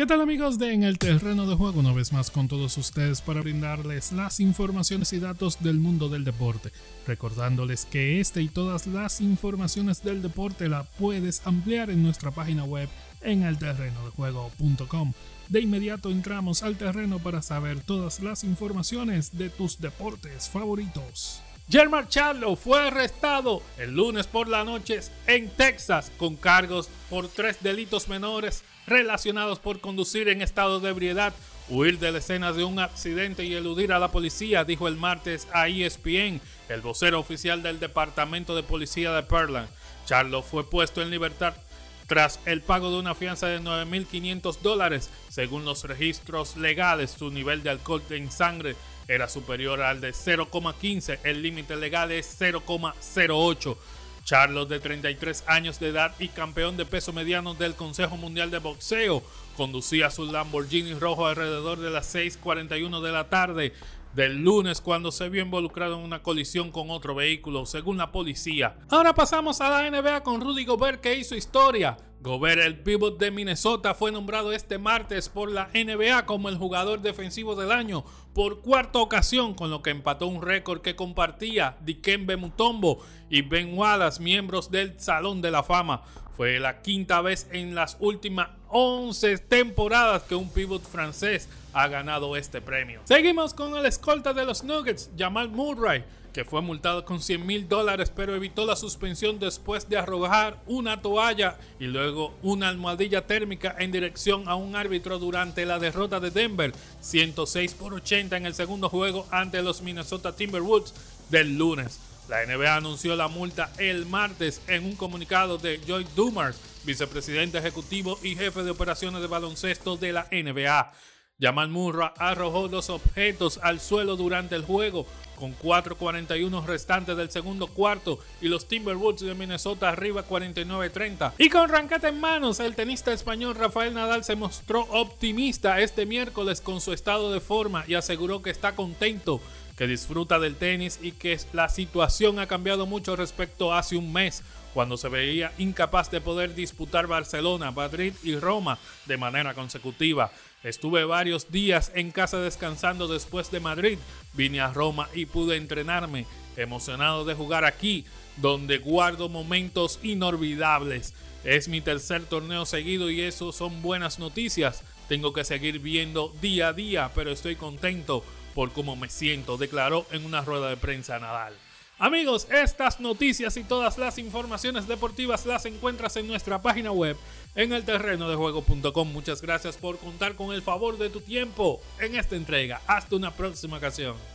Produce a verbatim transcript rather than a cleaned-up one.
¿Qué tal, amigos de En el Terreno de Juego? Una vez más con todos ustedes para brindarles las informaciones y datos del mundo del deporte. Recordándoles que este y todas las informaciones del deporte la puedes ampliar en nuestra página web en el terreno de juego punto com. De inmediato entramos al terreno para saber todas las informaciones de tus deportes favoritos. Jermall Charlo fue arrestado el lunes por la noche en Texas con cargos por tres delitos menores relacionados por conducir en estado de ebriedad, huir de la escena de un accidente y eludir a la policía, dijo el martes a E S P N el vocero oficial del Departamento de Policía de Pearland. Charlo fue puesto en libertad tras el pago de una fianza de nueve mil quinientos dólares. Según los registros legales, su nivel de alcohol en sangre era superior al de cero coma quince, el límite legal es cero coma cero ocho. Charlo, de treinta y tres años de edad y campeón de peso mediano del Consejo Mundial de Boxeo, conducía su Lamborghini rojo alrededor de las seis cuarenta y uno de la tarde del lunes cuando se vio involucrado en una colisión con otro vehículo, según la policía. Ahora pasamos a la N B A con Rudy Gobert, que hizo historia. Gobert, el pívot de Minnesota, fue nombrado este martes por la N B A como el jugador defensivo del año por cuarta ocasión, con lo que empató un récord que compartía Dikembe Mutombo y Ben Wallace, miembros del Salón de la Fama. Fue la quinta vez en las últimas once temporadas que un pívot francés ha ganado este premio. Seguimos con el escolta de los Nuggets, Jamal Murray, que fue multado con cien mil dólares, pero evitó la suspensión después de arrojar una toalla y luego una almohadilla térmica en dirección a un árbitro durante la derrota de Denver, ciento seis por ochenta en el segundo juego ante los Minnesota Timberwolves del lunes. La N B A anunció la multa el martes en un comunicado de Joy Dumars, vicepresidente ejecutivo y jefe de operaciones de baloncesto de la N B A. Jamal Murray arrojó dos objetos al suelo durante el juego, con cuatro cuarenta y uno restantes del segundo cuarto, y los Timberwolves de Minnesota arriba cuarenta y nueve treinta. Y con raqueta en manos, el tenista español Rafael Nadal se mostró optimista este miércoles con su estado de forma y aseguró que está contento, que disfruta del tenis y que la situación ha cambiado mucho respecto a hace un mes, cuando se veía incapaz de poder disputar Barcelona, Madrid y Roma de manera consecutiva. Estuve varios días en casa descansando después de Madrid, vine a Roma y pude entrenarme, emocionado de jugar aquí, donde guardo momentos inolvidables. Es mi tercer torneo seguido y eso son buenas noticias. Tengo que seguir viendo día a día, pero estoy contento por cómo me siento, declaró en una rueda de prensa Nadal. Amigos, estas noticias y todas las informaciones deportivas las encuentras en nuestra página web en el terreno de juego punto com. Muchas gracias por contar con el favor de tu tiempo en esta entrega. Hasta una próxima ocasión.